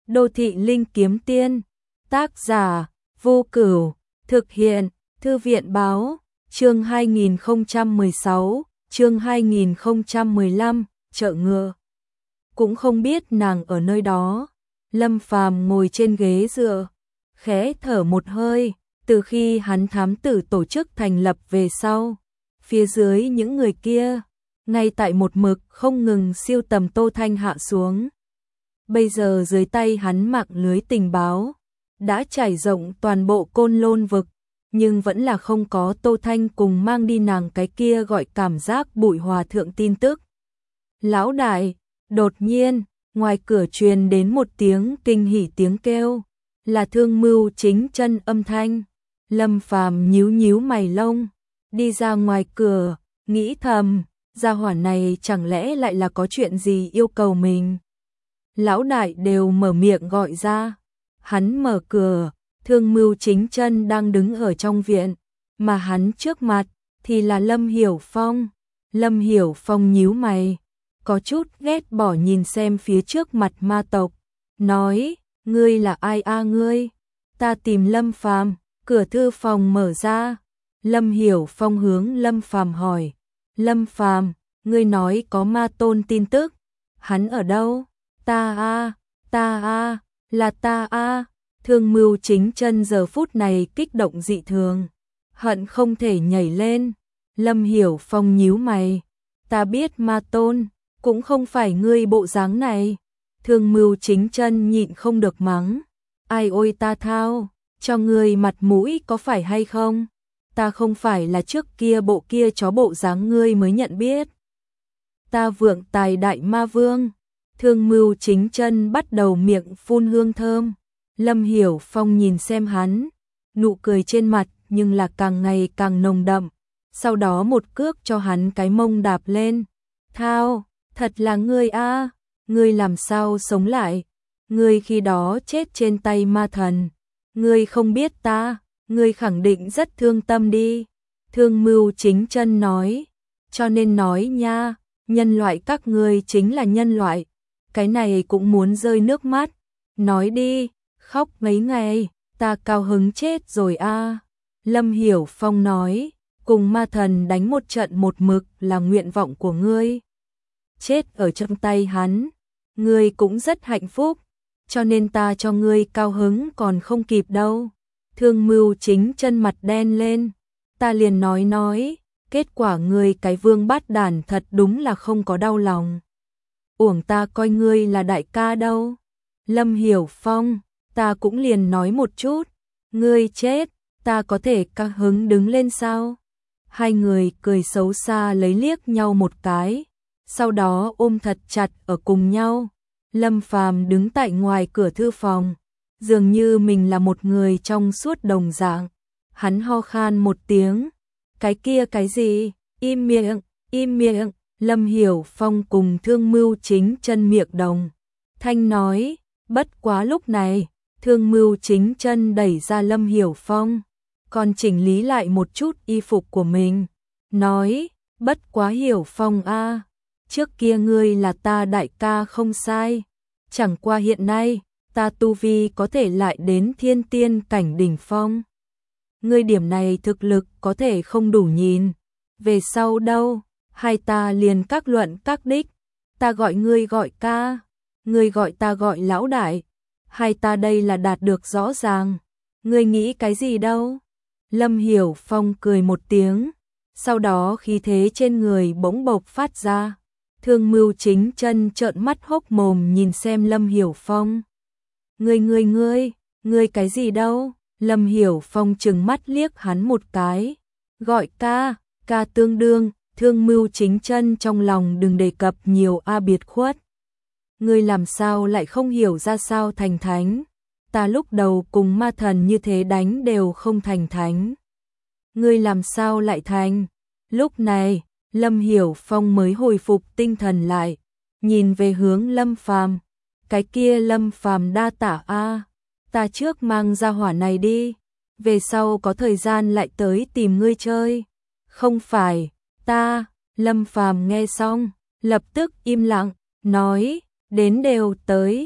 Đô thị linh kiếm tiên, tác giả Vô Cửu, thực hiện Thư viện báo, chương 2016, chương 2015, chợ ngựa. Cũng không biết nàng ở nơi đó. Lâm Phàm ngồi trên ghế dựa, khẽ thở một hơi, từ khi hắn thám tử tổ chức thành lập về sau, phía dưới những người kia, ngay tại một mực không ngừng siêu tầm Tô Thanh hạ xuống. Bây giờ dưới tay hắn mạng lưới tình báo đã trải rộng toàn bộ Côn Lôn vực, nhưng vẫn là không có Tô Thanh cùng mang đi nàng cái kia gọi cảm giác bụi hòa thượng tin tức. Lão đại, đột nhiên, ngoài cửa truyền đến một tiếng kinh hỉ tiếng kêu, là Thương Mưu Chính Chân âm thanh. Lâm Phàm nhíu nhíu mày lông, đi ra ngoài cửa, nghĩ thầm, gia hỏa này chẳng lẽ lại là có chuyện gì yêu cầu mình. Lão đại đều mở miệng gọi ra, hắn mở cửa, Thương Mưu Chính Chân đang đứng ở trong viện, mà hắn trước mặt thì là Lâm Hiểu Phong. Lâm Hiểu Phong nhíu mày, có chút ghét bỏ nhìn xem phía trước mặt ma tộc, nói, ngươi là ai a ngươi? Ta tìm Lâm Phàm. Cửa thư phòng mở ra, Lâm Hiểu Phong hướng Lâm Phàm hỏi, Lâm Phàm, ngươi nói có ma tôn tin tức, hắn ở đâu? Ta là ta a. Thương Mưu Chính Chân giờ phút này kích động dị thường, hận không thể nhảy lên. Lâm Hiểu Phong nhíu mày, ta biết ma tôn, cũng không phải ngươi bộ dáng này. Thương Mưu Chính Chân nhịn không được mắng, ai ôi ta thao, cho ngươi mặt mũi có phải hay không? Ta không phải là trước kia bộ kia chó bộ dáng ngươi mới nhận biết. Ta Vượng Tài Đại Ma Vương. Thương Mưu Chính Chân bắt đầu miệng phun hương thơm. Lâm Hiểu Phong nhìn xem hắn, nụ cười trên mặt nhưng là càng ngày càng nồng đậm. Sau đó một cước cho hắn cái mông đạp lên. Thao, thật là ngươi a, ngươi làm sao sống lại? Ngươi khi đó chết trên tay ma thần. Ngươi không biết ta, ngươi khẳng định rất thương tâm đi. Thương Mưu Chính Chân nói, cho nên nói nha, nhân loại các ngươi chính là nhân loại. Cái này cũng muốn rơi nước mắt. Nói đi, khóc mấy ngày, ta cao hứng chết rồi a. Lâm Hiểu Phong nói, cùng ma thần đánh một trận một mực là nguyện vọng của ngươi. Chết ở trong tay hắn, ngươi cũng rất hạnh phúc, cho nên ta cho ngươi cao hứng còn không kịp đâu. Thương Mưu Chính Chân mặt đen lên, ta liền nói, kết quả ngươi cái vương bát đản thật đúng là không có đau lòng. Uổng ta coi ngươi là đại ca đâu. Lâm Hiểu Phong, ta cũng liền nói một chút, ngươi chết, ta có thể cao hứng đứng lên sao? Hai người cười xấu xa lấy liếc nhau một cái, sau đó ôm thật chặt ở cùng nhau. Lâm Phàm đứng tại ngoài cửa thư phòng, dường như mình là một người trong suốt đồng dạng. Hắn ho khan một tiếng, cái kia cái gì? Im miệng, im miệng. Lâm Hiểu Phong cùng Thương Mưu Chính Chân miệng đồng thanh nói, bất quá lúc này, Thương Mưu Chính Chân đẩy ra Lâm Hiểu Phong, còn chỉnh lý lại một chút y phục của mình, nói, bất quá Hiểu Phong a, trước kia ngươi là ta đại ca không sai, chẳng qua hiện nay, ta tu vi có thể lại đến thiên tiên cảnh đỉnh phong. Ngươi điểm này thực lực có thể không đủ nhìn, về sau đâu, hai ta liền các luận các đích, ta gọi ngươi gọi ca, ngươi gọi ta gọi lão đại, hai ta đây là đạt được rõ ràng, ngươi nghĩ cái gì đâu? Lâm Hiểu Phong cười một tiếng, sau đó khí thế trên người bỗng bộc phát ra. Thương Mưu Chính Chân trợn mắt hốc mồm nhìn xem Lâm Hiểu Phong. Ngươi cái gì đâu? Lâm Hiểu Phong trừng mắt liếc hắn một cái, gọi ca tương đương. Thương Mưu Chính Chân trong lòng đừng đề cập nhiều a biệt khuất. Ngươi làm sao lại không hiểu ra sao thành thánh? Ta lúc đầu cùng ma thần như thế đánh đều không thành thánh. Ngươi làm sao lại thành? Lúc này, Lâm Hiểu Phong mới hồi phục tinh thần lại, nhìn về hướng Lâm Phàm. Cái kia Lâm Phàm đa tạ a, ta trước mang ra hỏa này đi, về sau có thời gian lại tới tìm ngươi chơi. Không phải ta. Lâm Phàm nghe xong, lập tức im lặng, nói, đến đều tới,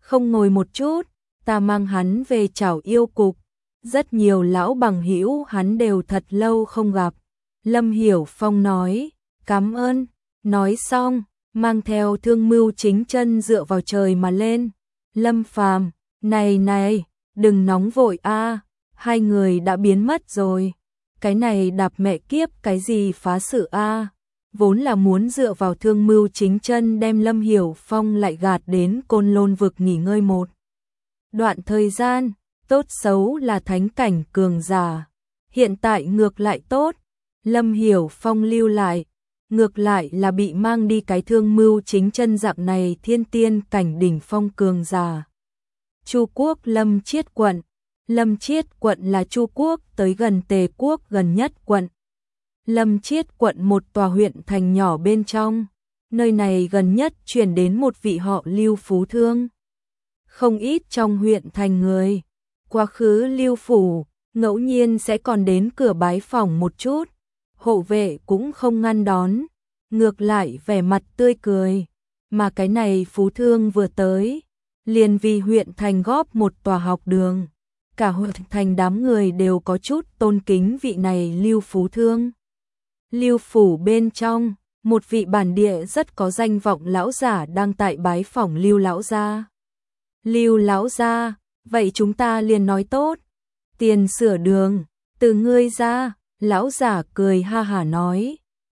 không ngồi một chút, ta mang hắn về Trảo Yêu Cục. Rất nhiều lão bằng hữu hắn đều thật lâu không gặp. Lâm Hiểu Phong nói, cảm ơn. Nói xong, mang theo Thương Mưu Chính Chân dựa vào trời mà lên. Lâm Phàm, này, đừng nóng vội a, hai người đã biến mất rồi. Cái này đạp mẹ kiếp cái gì phá sự a. Vốn là muốn dựa vào Thương Mưu Chính Chân đem Lâm Hiểu Phong lại gạt đến Côn Lôn vực nghỉ ngơi một đoạn thời gian, tốt xấu là thánh cảnh cường giả. Hiện tại ngược lại tốt, Lâm Hiểu Phong lưu lại, ngược lại là bị mang đi cái Thương Mưu Chính Chân dạng này thiên tiên cảnh đỉnh phong cường giả. Chu quốc Lâm Chiết quận. Lâm Chiết quận là Chu quốc tới gần Tề quốc gần nhất quận. Lâm Chiết quận một tòa huyện thành nhỏ bên trong, nơi này gần nhất chuyển đến một vị họ Lưu phú thương. Không ít trong huyện thành người, quá khứ Lưu phủ, ngẫu nhiên sẽ còn đến cửa bái phỏng một chút, hộ vệ cũng không ngăn đón, ngược lại vẻ mặt tươi cười, mà cái này phú thương vừa tới, liền vì huyện thành góp một tòa học đường, cả huyện thành đám người đều có chút tôn kính vị này Lưu phú thương. Lưu phủ bên trong, một vị bản địa rất có danh vọng lão giả đang tại bái phỏng Lưu lão gia. Lưu lão gia, vậy chúng ta liền nói tốt, tiền sửa đường, từ ngươi ra, lão giả cười ha hả nói,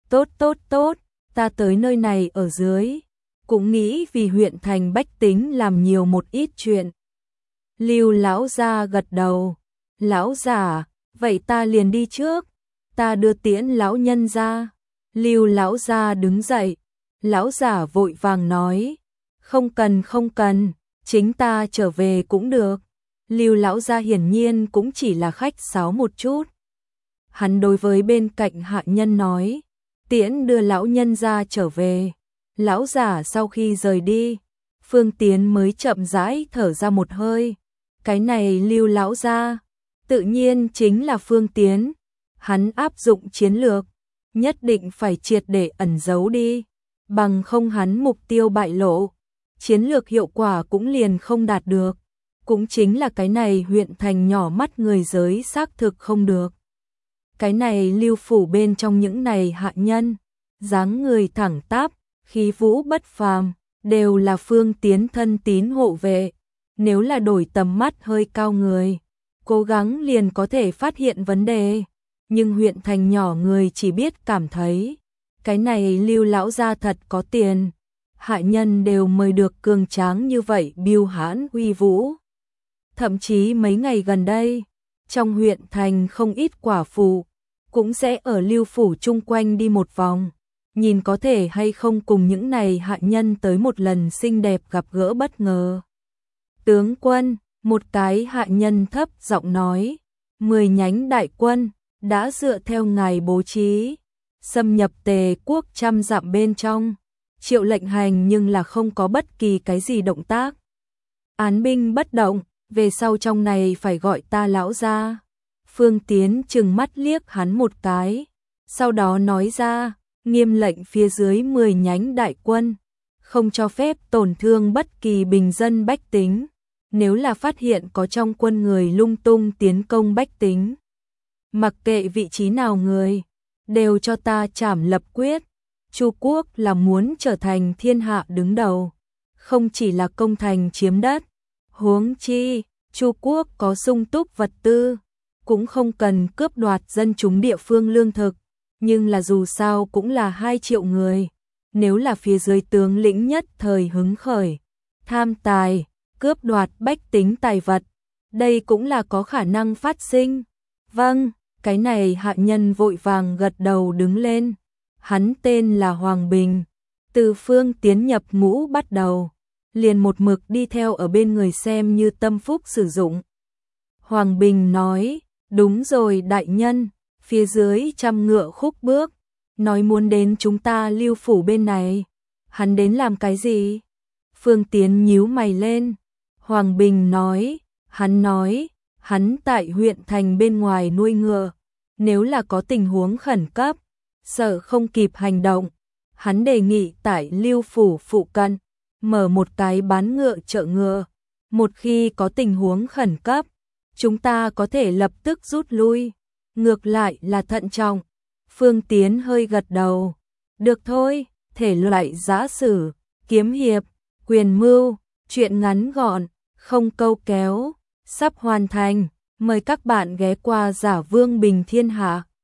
tốt, ta tới nơi này ở dưới, cũng nghĩ vì huyện thành bách tính làm nhiều một ít chuyện. Lưu lão gia gật đầu, lão giả, vậy ta liền đi trước, ta đưa tiễn lão nhân ra. Lưu lão gia đứng dậy, lão giả vội vàng nói, không cần, chính ta trở về cũng được. Lưu lão gia hiển nhiên cũng chỉ là khách sáo một chút. Hắn đối với bên cạnh hạ nhân nói, tiễn đưa lão nhân ra trở về. Lão giả sau khi rời đi, Phương Tiến mới chậm rãi thở ra một hơi. Cái này Lưu lão gia, tự nhiên chính là Phương Tiến. Hắn áp dụng chiến lược, nhất định phải triệt để ẩn giấu đi, bằng không hắn mục tiêu bại lộ, chiến lược hiệu quả cũng liền không đạt được, cũng chính là cái này huyện thành nhỏ mắt người giới xác thực không được. Cái này Lưu phủ bên trong những này hạ nhân, dáng người thẳng tắp, khí vũ bất phàm, đều là Phương Tiến thân tín hộ vệ, nếu là đổi tầm mắt hơi cao người, cố gắng liền có thể phát hiện vấn đề. Nhưng huyện thành nhỏ người chỉ biết cảm thấy, cái này Lưu lão gia thật có tiền, hạ nhân đều mời được cường tráng như vậy bưu hãn uy vũ. Thậm chí mấy ngày gần đây, trong huyện thành không ít quả phụ, cũng sẽ ở Lưu phủ chung quanh đi một vòng, nhìn có thể hay không cùng những này hạ nhân tới một lần xinh đẹp gặp gỡ bất ngờ. Tướng quân, một cái hạ nhân thấp giọng nói, 10 nhánh đại quân đã dựa theo ngài bố trí, xâm nhập Tề quốc 100 dặm bên trong, triệu lệnh hành nhưng là không có bất kỳ cái gì động tác. Án binh bất động, về sau trong này phải gọi ta lão gia. Phương Tiến trừng mắt liếc hắn một cái, sau đó nói ra, nghiêm lệnh phía dưới 10 nhánh đại quân, không cho phép tổn thương bất kỳ bình dân bách tính, nếu là phát hiện có trong quân người lung tung tiến công bách tính, mặc kệ vị trí nào người, đều cho ta trảm lập quyết. Chu quốc là muốn trở thành thiên hạ đứng đầu, không chỉ là công thành chiếm đất, huống chi, Chu quốc có sung túc vật tư, cũng không cần cướp đoạt dân chúng địa phương lương thực, nhưng là dù sao cũng là 2 triệu người, nếu là phía dưới tướng lĩnh nhất thời hứng khởi, tham tài, cướp đoạt bách tính tài vật, đây cũng là có khả năng phát sinh. Vâng. Cái này hạ nhân vội vàng gật đầu đứng lên, hắn tên là Hoàng Bình, từ Phương Tiến nhập ngũ bắt đầu, liền một mực đi theo ở bên người xem như tâm phúc sử dụng. Hoàng Bình nói, đúng rồi đại nhân, phía dưới 100 ngựa khúc bước, nói muốn đến chúng ta Lưu phủ bên này, hắn đến làm cái gì? Phương Tiến nhíu mày lên, Hoàng Bình nói, hắn tại huyện thành bên ngoài nuôi ngựa, nếu là có tình huống khẩn cấp, sợ không kịp hành động, hắn đề nghị tại Lưu phủ phụ cận, mở một cái bán ngựa chợ ngựa, một khi có tình huống khẩn cấp, chúng ta có thể lập tức rút lui, ngược lại là thận trọng. Phương Tiến hơi gật đầu. Được thôi, thể loại giã sử, kiếm hiệp, quyền mưu, truyện ngắn gọn, không câu kéo, sắp hoàn thành. Mời các bạn ghé qua Giả Vương Bình Thiên Hạ.